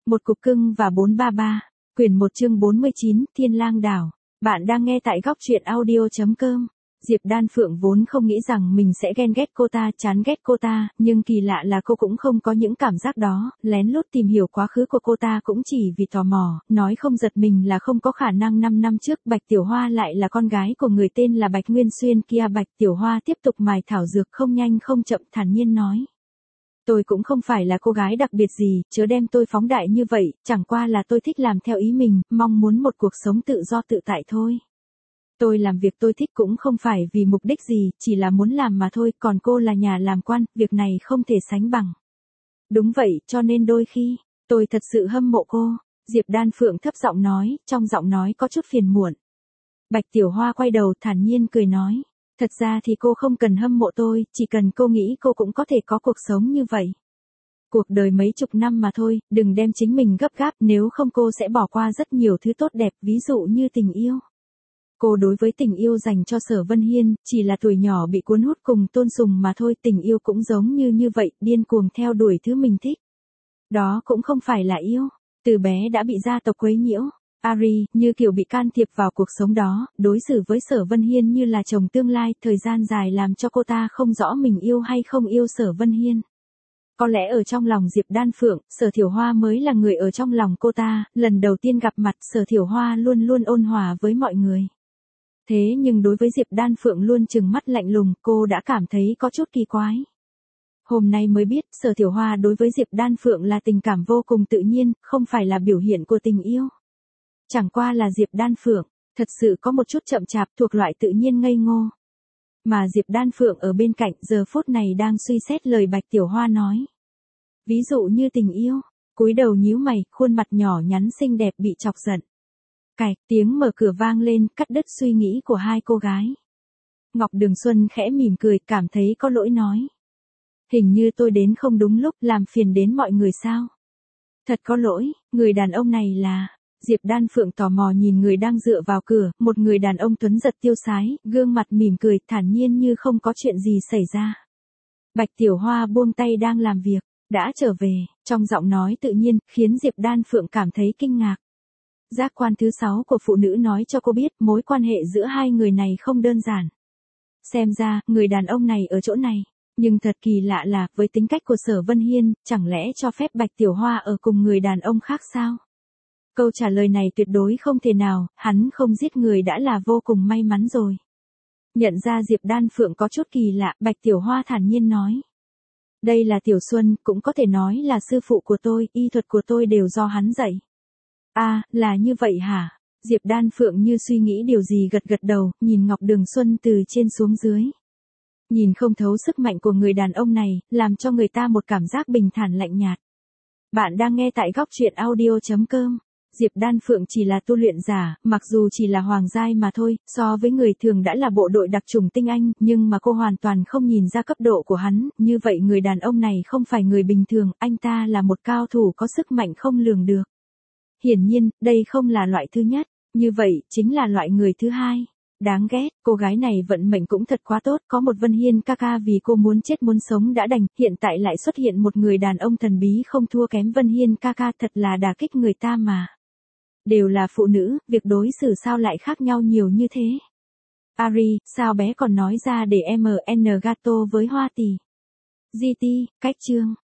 Một cục cưng và 433, quyển 1 chương 49, Thiên Lang Đảo. Bạn đang nghe tại góc truyện audio.com. Diệp Đan Phượng vốn không nghĩ rằng mình sẽ ghen ghét cô ta, chán ghét cô ta, nhưng kỳ lạ là cô cũng không có những cảm giác đó, lén lút tìm hiểu quá khứ của cô ta cũng chỉ vì tò mò, nói không giật mình là không có khả năng. 5 năm trước Bạch Tiểu Hoa lại là con gái của người tên là Bạch Nguyên Xuyên kia. Bạch Tiểu Hoa tiếp tục mài thảo dược không nhanh không chậm thản nhiên nói. Tôi cũng không phải là cô gái đặc biệt gì, chớ đem tôi phóng đại như vậy, chẳng qua là tôi thích làm theo ý mình, mong muốn một cuộc sống tự do tự tại thôi. Tôi làm việc tôi thích cũng không phải vì mục đích gì, chỉ là muốn làm mà thôi, còn cô là nhà làm quan, việc này không thể sánh bằng. Đúng vậy, cho nên đôi khi, tôi thật sự hâm mộ cô, Diệp Đan Phượng thấp giọng nói, trong giọng nói có chút phiền muộn. Bạch Tiểu Hoa quay đầu thản nhiên cười nói. Thật ra thì cô không cần hâm mộ tôi, chỉ cần cô nghĩ cô cũng có thể có cuộc sống như vậy. Cuộc đời mấy chục năm mà thôi, đừng đem chính mình gấp gáp, nếu không cô sẽ bỏ qua rất nhiều thứ tốt đẹp, ví dụ như tình yêu. Cô đối với tình yêu dành cho Sở Vân Hiên, chỉ là tuổi nhỏ bị cuốn hút cùng tôn sùng mà thôi, tình yêu cũng giống như vậy, điên cuồng theo đuổi thứ mình thích. Đó cũng không phải là yêu, từ bé đã bị gia tộc quấy nhiễu. Ari, như kiểu bị can thiệp vào cuộc sống đó, đối xử với Sở Vân Hiên như là chồng tương lai, thời gian dài làm cho cô ta không rõ mình yêu hay không yêu Sở Vân Hiên. Có lẽ ở trong lòng Diệp Đan Phượng, Sở Thiểu Hoa mới là người ở trong lòng cô ta, lần đầu tiên gặp mặt Sở Thiểu Hoa luôn luôn ôn hòa với mọi người. Thế nhưng đối với Diệp Đan Phượng luôn trừng mắt lạnh lùng, cô đã cảm thấy có chút kỳ quái. Hôm nay mới biết, Sở Thiểu Hoa đối với Diệp Đan Phượng là tình cảm vô cùng tự nhiên, không phải là biểu hiện của tình yêu. Chẳng qua là Diệp Đan Phượng, thật sự có một chút chậm chạp thuộc loại tự nhiên ngây ngô. Mà Diệp Đan Phượng ở bên cạnh giờ phút này đang suy xét lời Bạch Tiểu Hoa nói. Ví dụ như tình yêu, cúi đầu nhíu mày, khuôn mặt nhỏ nhắn xinh đẹp bị chọc giận. Cạch, tiếng mở cửa vang lên, cắt đứt suy nghĩ của hai cô gái. Ngọc Đường Xuân khẽ mỉm cười, cảm thấy có lỗi nói. Hình như tôi đến không đúng lúc, làm phiền đến mọi người sao? Thật có lỗi, người đàn ông này là... Diệp Đan Phượng tò mò nhìn người đang dựa vào cửa, một người đàn ông tuấn giật tiêu sái, gương mặt mỉm cười, thản nhiên như không có chuyện gì xảy ra. Bạch Tiểu Hoa buông tay đang làm việc, đã trở về, trong giọng nói tự nhiên, khiến Diệp Đan Phượng cảm thấy kinh ngạc. Giác quan thứ 6 của phụ nữ nói cho cô biết mối quan hệ giữa hai người này không đơn giản. Xem ra, người đàn ông này ở chỗ này. Nhưng thật kỳ lạ là, với tính cách của Sở Vân Hiên, chẳng lẽ cho phép Bạch Tiểu Hoa ở cùng người đàn ông khác sao? Câu trả lời này tuyệt đối không thể nào, hắn không giết người đã là vô cùng may mắn rồi. Nhận ra Diệp Đan Phượng có chút kỳ lạ, Bạch Tiểu Hoa thản nhiên nói. Đây là Tiểu Xuân, cũng có thể nói là sư phụ của tôi, y thuật của tôi đều do hắn dạy. À, là như vậy hả? Diệp Đan Phượng như suy nghĩ điều gì gật gật đầu, nhìn Ngọc Đường Xuân từ trên xuống dưới. Nhìn không thấu sức mạnh của người đàn ông này, làm cho người ta một cảm giác bình thản lạnh nhạt. Bạn đang nghe tại góc truyện audio.com. Diệp Đan Phượng chỉ là tu luyện giả, mặc dù chỉ là hoàng giai mà thôi, so với người thường đã là bộ đội đặc chủng tinh anh, nhưng mà cô hoàn toàn không nhìn ra cấp độ của hắn, như vậy người đàn ông này không phải người bình thường, anh ta là một cao thủ có sức mạnh không lường được. Hiển nhiên, đây không là loại thứ nhất, như vậy, chính là loại người thứ hai. Đáng ghét, cô gái này vận mệnh cũng thật quá tốt, có một Vân Hiên ca ca vì cô muốn chết muốn sống đã đành, hiện tại lại xuất hiện một người đàn ông thần bí không thua kém Vân Hiên ca ca, thật là đả kích người ta mà. Đều là phụ nữ, việc đối xử sao lại khác nhau nhiều như thế? Ari, sao bé còn nói ra để MN gato với Hoa tỷ? GT, cách chương.